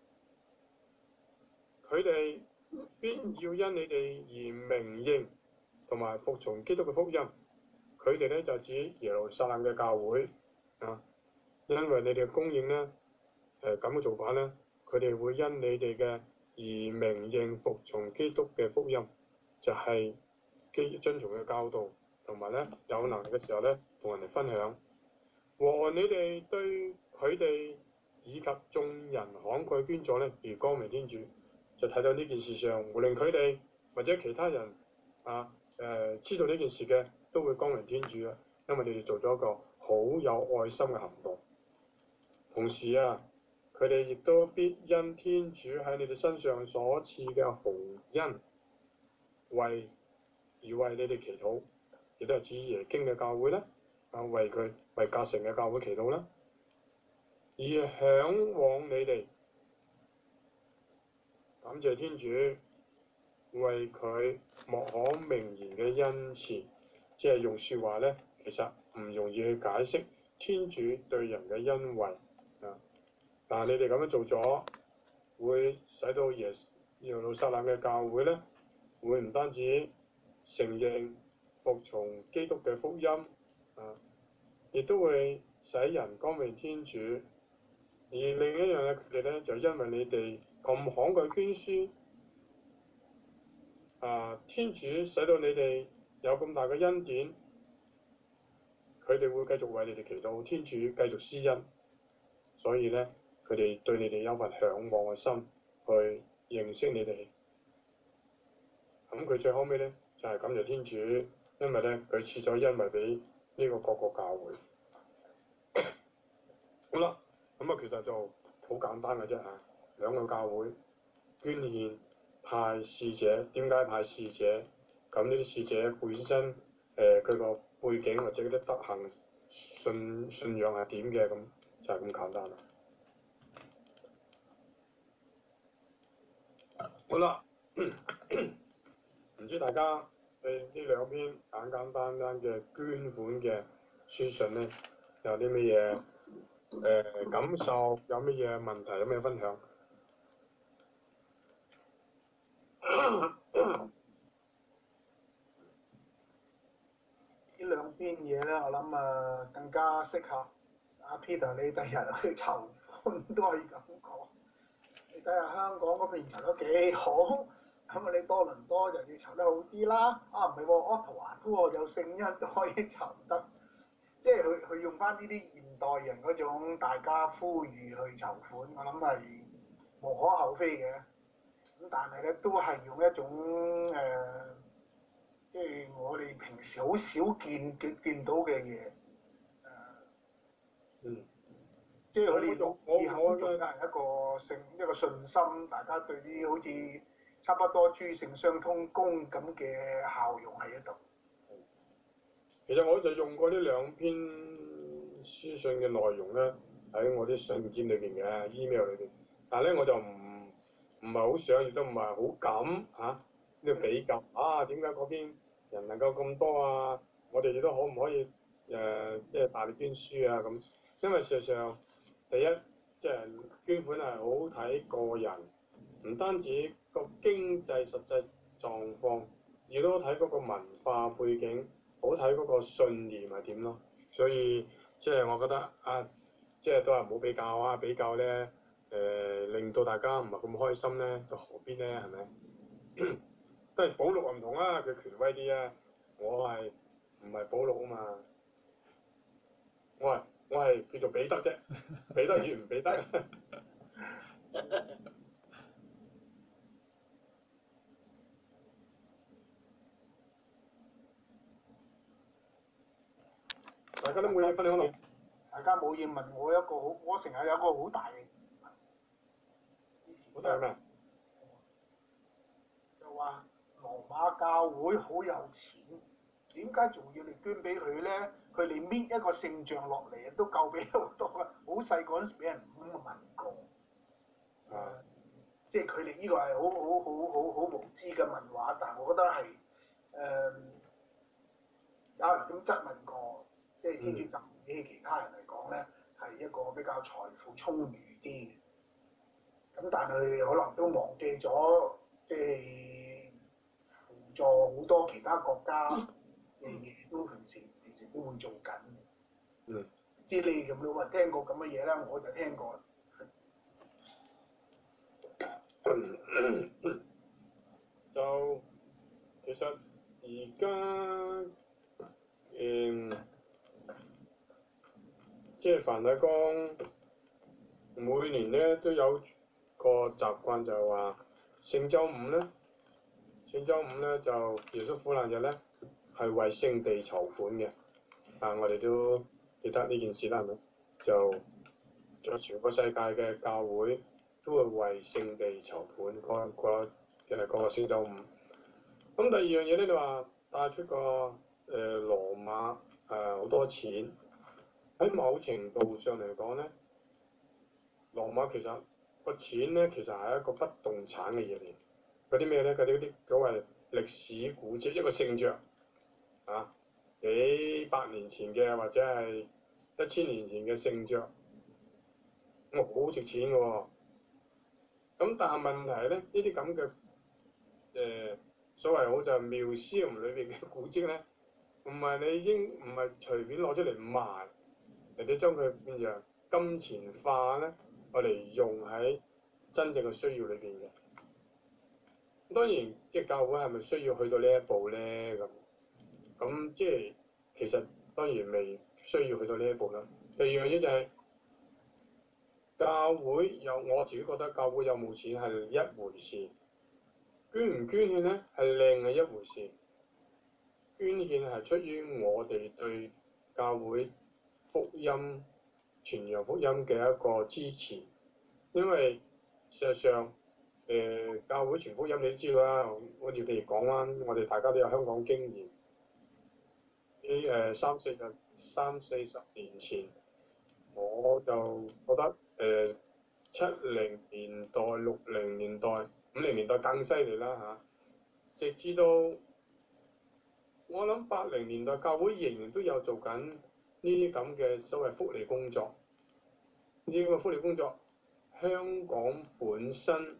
佢哋必要因你哋而明認同埋服從基督嘅福音。佢哋咧就指耶路撒冷嘅教會啊，因為你哋嘅供應咧誒咁嘅做法咧，佢哋會因你哋嘅而明認服從基督嘅福音，就係、是、基遵從嘅教導，同埋咧有能力嘅時候咧同人哋分享。和你哋對佢哋以及眾人慷慨捐助咧而光明天主。就睇到呢件事上，無論佢哋或者其他人啊誒、呃、知道呢件事嘅，都會光榮天主啦，因為你哋做咗一個好有愛心嘅行動。同時啊，佢哋亦都必因天主喺你哋身上所賜嘅洪恩，為而為你哋祈禱，亦都係指耶經嘅教會啦，啊為佢為革成嘅教會祈禱啦，而嚮往你哋。感謝天主為佢莫可名言嘅恩賜，即係用説話咧，其實唔容易去解釋天主對人嘅恩惠啊！但係你哋咁樣做咗，會使到耶耶路撒冷嘅教會咧，會唔單止承認服從基督嘅福音啊，亦都會使人光榮天主。而另一樣咧，佢哋咧就因為你哋咁慷慨捐輸，啊！天主使到你哋有咁大嘅恩典，佢哋會繼續為你哋祈禱，天主繼續施恩，所以咧佢哋對你哋有份嚮往嘅心，去認識你哋。咁佢最後尾咧就係、是、感謝天主，因為咧佢賜咗恩惠俾呢個各個教會。好啦，咁啊其實就好簡單嘅啫嚇，兩個教會捐獻派使者，點解派使者？咁呢啲使者本身誒佢個背景或者嗰啲德行信信仰係點嘅，咁就係咁簡單啦。好啦，唔知大家對呢兩篇簡簡單單嘅捐款嘅書信咧，有啲乜嘢誒感受？有乜嘢問題？有咩分享？ 呢兩篇嘢咧，我諗啊更加適合阿 Peter 你第日去籌款都可以咁講。你睇下香港嗰邊籌得幾好，咁啊你多倫多就要籌得好啲啦。啊唔係喎，Ottawa都喎有聖恩都可以籌得，即係佢佢用翻呢啲現代人嗰種大家呼籲去籌款，我諗係無可厚非嘅。咁但係咧都係用一種誒。呃即係我哋平時好少見見見到嘅嘢，誒、呃， 嗯， 即係佢哋我以後做嘅係一個信一個信心，大家對啲好似差不多諸聖相通功咁嘅效用喺一度。 其實我就用過呢兩篇書信嘅內容咧，喺我啲信件裏邊嘅 email 裏邊，但係咧我就唔唔係好想，亦都唔係好敢嚇呢個比較啊，點解嗰邊人能夠咁多啊？我哋亦都可唔可以誒即係大力捐書啊咁？因為事實上第一即係、就是、捐款係好睇個人，唔單止個經濟實際狀況，亦都睇嗰個文化背景，好睇嗰個信念係點咯。所以即係、就是、我覺得啊，即、就、係、是、都係唔好比較啊，比較咧誒、呃、令到大家唔係咁開心咧，就何必咧？係咪？都係保祿唔同啊，佢權威啲啊，我係唔係保祿啊嘛？我係我係叫做彼得啫，彼得與唔彼得。大家都冇嘢分享咯。 大家冇嘢問我一個好，我成日有個好大嘅疑問。 好大咩？ 就話羅馬教會好有錢，點解仲要你捐俾佢咧？佢哋搣一個聖像落嚟都夠俾好多啦。好細個嗰陣時俾人咁問過，誒、啊，即係佢哋呢個係好好好好好無知嘅問話，但係我覺得係誒、呃、有人咁質問過，即係天主教比起其他人嚟講咧，係一個比較財富充裕啲嘅。咁但係佢哋可能都忘記咗，即係輔助好多其他國家嘅嘢，都平時平時都會做緊。 嗯。 知你咁有冇人聽過咁嘅嘢咧？我就聽過。 就其實而家誒，即係梵蒂岡每年咧都有個習慣，就係話聖週五咧，聖週五咧就耶穌苦難日咧係為聖地籌款嘅。啊，我哋都記得呢件事啦，係咪？就就全個世界嘅教會都會為聖地籌款，嗰嗰誒個聖週五。咁第二樣嘢咧，你話帶出個誒、呃、羅馬誒好、呃、多錢，喺某程度上嚟講咧，羅馬其實個錢咧其實係一個不動產嘅嘢嚟。嗰啲咩咧？嗰啲啲所謂歷史古蹟，一個聖像啊，幾百年前嘅或者係一千年前嘅聖像，咁啊好值錢嘅喎。咁但係問題咧，呢啲咁嘅誒所謂好就係 museum 裏邊嘅古蹟咧，唔係你已經唔係隨便攞出嚟賣，人哋將佢變成金錢化咧，我哋用喺真正嘅需要裏邊嘅。當然，即係教會係咪需要去到呢一步咧？咁咁即係其實當然未需要去到呢一步啦。第二樣嘢就係、是、 教會有我自己覺得教會有冇錢係一回事，捐唔捐獻咧係另係一回事。捐獻係出於我哋對教會福音傳揚福音嘅一個支持，因為事實上誒、呃、教會傳福音你都知道啦，好似譬如講啦，我哋大家都有香港經驗，喺誒三四日三四十年前，我就覺得誒七零年代、六零年代、五零年代更犀利啦嚇，直至到我諗八零年代教會仍然都有做緊呢啲咁嘅所謂福利工作，呢啲咁嘅福利工作，香港本身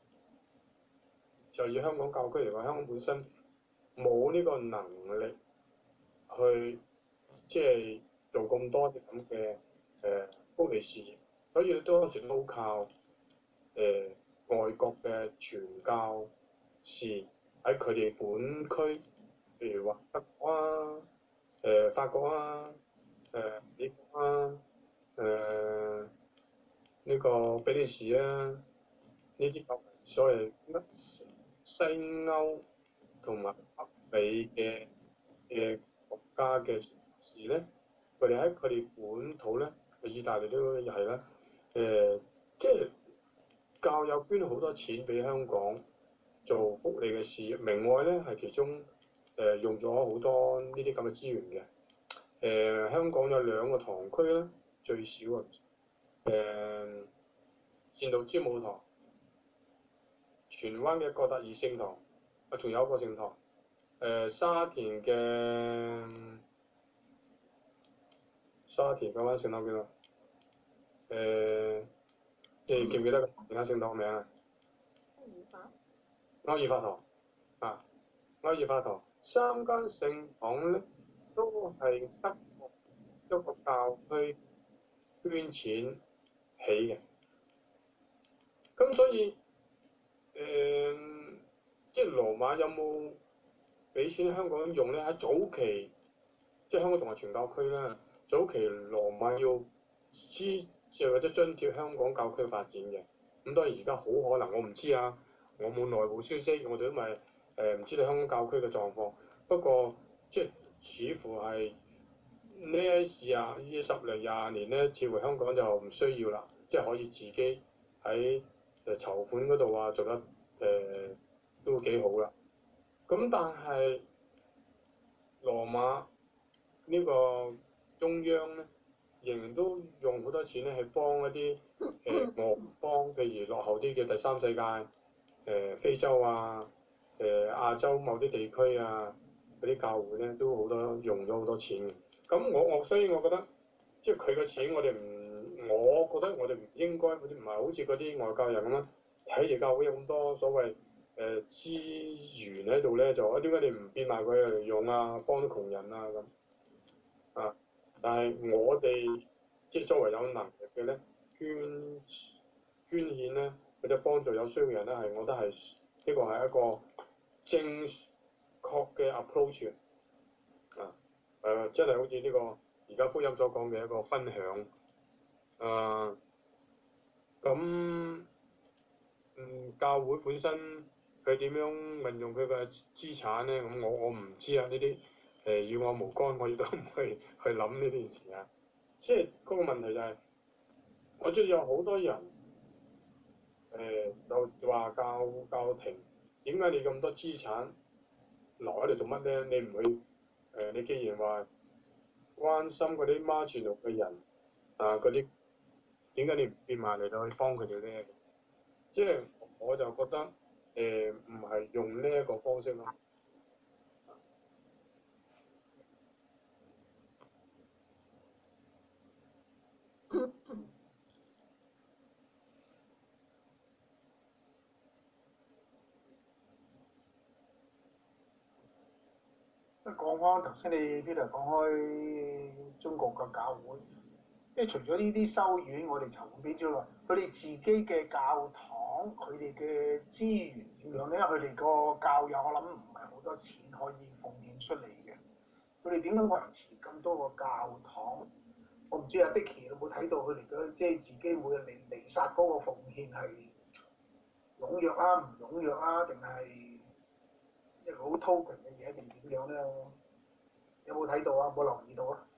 就以香港教區嚟講，香港本身冇呢個能力去即係做咁多啲咁嘅誒福利事業，所以當時都靠誒、呃、外國嘅傳教士喺佢哋本區，譬如話德國啊、誒、呃、法國啊、誒、呃、美國啊、誒、呃、呢、這個比利時啊，呢啲咁所謂乜西歐同埋北美嘅嘅國家嘅事咧，佢哋喺佢哋本土咧，意大利都又係啦，誒、呃、即係教友捐好多錢俾香港做福利嘅事業，明愛咧係其中誒、呃、用咗好多呢啲咁嘅資源嘅。誒、呃、香港有兩個堂區啦，最少啊，誒善道之母堂、荃灣嘅郭達二聖堂，啊仲有一個聖堂，誒、呃、沙田嘅沙田嗰間聖堂叫做誒，你記唔記得其他聖堂名啊？歐爾法堂啊，歐爾法堂三間聖堂咧都係得一個教區捐錢起嘅，咁所以誒、呃，即係羅馬有冇俾錢香港用咧？喺早期，即係香港仲係傳教區啦。早期羅馬要支即係或者津貼香港教區發展嘅，咁當然而家好可能我唔知啊，我冇內部消息，我哋都咪誒唔知道香港教區嘅狀況。不過即係似乎係呢一時啊，呢十零廿年咧，似乎香港就唔需要啦，即係可以自己喺誒籌款嗰度啊做得誒、呃、都幾好啦。咁但係羅馬呢個中央咧，仍然都用好多錢咧，去幫一啲誒外邦，譬如落後啲嘅第三世界，誒、呃、非洲啊、誒、呃、亞洲某啲地區啊，嗰啲教會咧都好多用咗好多錢嘅。咁我我所以我覺得，即係佢嘅錢我哋唔，我覺得我哋唔應該嗰啲唔係好似嗰啲外教人咁樣睇住教會有咁多所謂誒、呃、資源喺度咧，就啊點解你唔變賣佢嚟用啊，幫啲窮人啊咁啊？但係我哋即係作為有能力嘅咧，捐捐獻咧或者幫助有需要嘅人咧，係我覺得係呢個係一個正確嘅 approach 啊！誒、呃，真係好似呢個而家福音所講嘅一個分享，誒咁嗯教會本身佢點樣運用佢嘅資產咧？咁我我唔知啊，呢啲誒與我無干，我亦都唔去去諗呢件事啊。即係嗰個問題就係、是，我知道有好多人誒、呃、就話教教廷點解你咁多資產留喺度做乜咧？你唔去誒、呃？你既然話關心嗰啲 marginal 嘅人啊，嗰啲點解你唔變賣嚟到去幫佢哋咧？即係我就覺得誒唔係用呢一個方式咯。 講開頭先，你 Peter 講開中國嘅教會，即係除咗呢啲修院，我哋籌款俾之外，佢哋自己嘅教堂，佢哋嘅資源點樣咧？佢哋個教友，我諗唔係好多錢可以奉獻出嚟嘅。佢哋點樣維持咁多個教堂？ 我唔知阿 Dicky 有冇睇到佢哋嘅即係自己會離離殺嗰個奉獻係踴躍啊，唔踴躍啊，定係一個好 token 嘅嘢定點樣咧？有冇睇到啊？有冇留意到啊？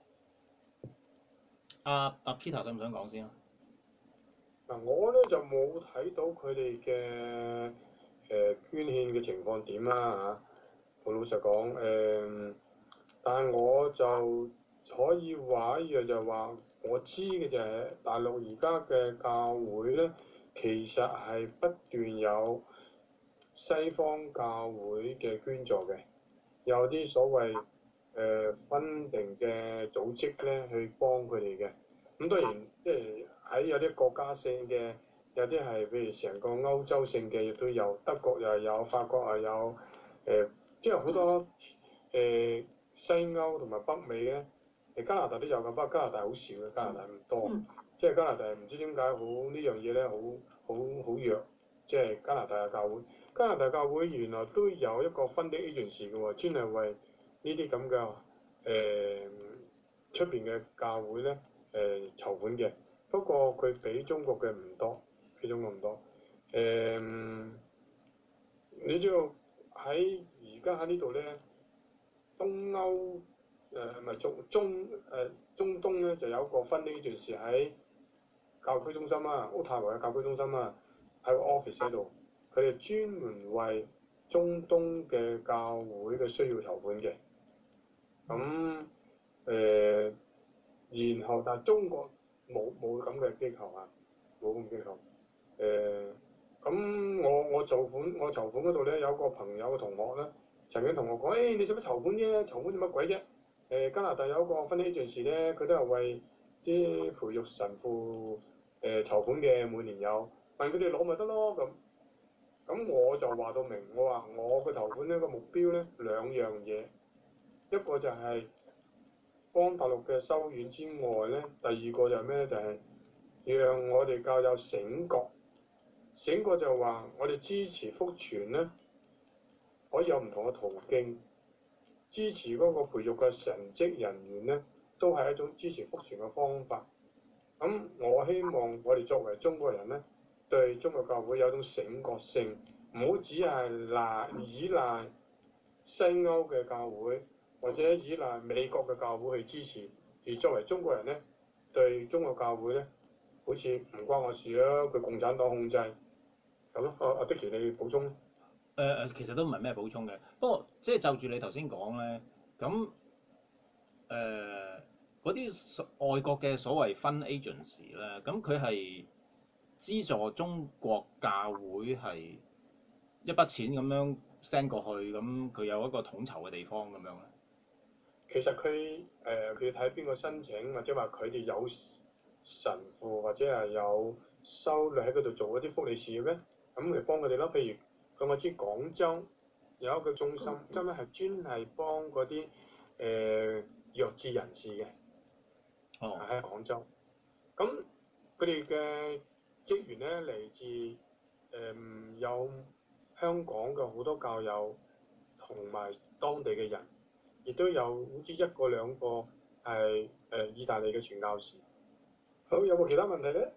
阿阿 Peter 想唔想講先啊？ 嗱，我咧就冇睇到佢哋嘅誒捐獻嘅情況點啦嚇。我老實講誒、呃，但係我就可以話一樣就係話，我知嘅就係大陸而家嘅教會咧，其實係不斷有西方教會嘅捐助嘅，有啲所謂誒分定嘅組織咧去幫佢哋嘅。咁當然即係喺有啲國家性嘅，有啲係譬如成個歐洲性嘅亦都有，德國又有，法國又有，誒、呃、即係好多誒、呃、西歐同埋北美咧，誒加拿大都有㗎，不過加拿大好少嘅，加拿大唔多， 嗯、 即係加拿大唔知點解好呢樣嘢咧，好好好弱，即係加拿大嘅教會，加拿大教會原來都有一個 funding agency 嘅喎，專係為呢啲咁嘅誒出邊嘅教會咧。誒、呃、籌款嘅，不過佢比中國嘅唔多，比中國唔多。誒、呃，你知道喺而家喺呢度咧，東歐誒唔係中中誒、呃、中東咧就有一個分呢段時喺教區中心啊，渥太華嘅教區中心啊，喺個 office 喺度，佢哋專門為中東嘅教會嘅需要籌款嘅。咁誒。呃然後，但係中國冇冇咁嘅機構啊，冇咁嘅機構。誒、呃，咁我我籌款，我籌款嗰度咧有個朋友嘅同學咧，曾經同我講：誒、欸，你使乜籌款啫？籌款做乜鬼啫？誒、呃，加拿大有一個分呢件事咧，佢都係為啲培育神父誒、呃、籌款嘅，每年有問佢哋攞咪得咯咁。咁我就話到明，我話我嘅籌款呢個目標咧兩樣嘢，一個就係、是。幫大陸嘅修院之外咧，第二個就係咩咧？就係、是、讓我哋教友醒覺，醒覺就係話我哋支持福傳咧，可以有唔同嘅途徑。支持嗰個培育嘅神職人員咧，都係一種支持福傳嘅方法。咁我希望我哋作為中國人咧，對中國教會有一種醒覺性，唔好只係賴依賴西歐嘅教會。或者依賴美國嘅教會去支持，而作為中國人咧，對中國教會咧，好似唔關我事啦，佢共產黨控制，咁咯。阿阿 Dicky 你補充。誒誒、 呃，其實都唔係咩補充嘅，不過即係就住你頭先講咧，咁誒嗰啲外國嘅所謂 fund agency 咧，咁佢係資助中國教會係一筆錢咁樣 send 過去，咁佢有一個統籌嘅地方咁樣咧。 其實佢誒佢睇邊個申請，或者話佢哋有神父或者係有修女喺嗰度做嗰啲福利事業咧，咁嚟幫佢哋咯。譬如咁，我知廣州有一個中心，真係係專係幫嗰啲誒弱智人士嘅。哦，喺廣州。咁佢哋嘅職員咧嚟自誒、呃、有香港嘅好多教友同埋當地嘅人。亦都有好似一個兩個係誒、呃、意大利嘅傳教士。好，有冇其他問題咧？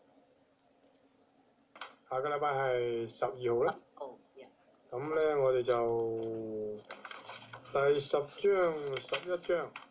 下個禮拜係十二號啦。咁咧，我哋就第十章、十一章。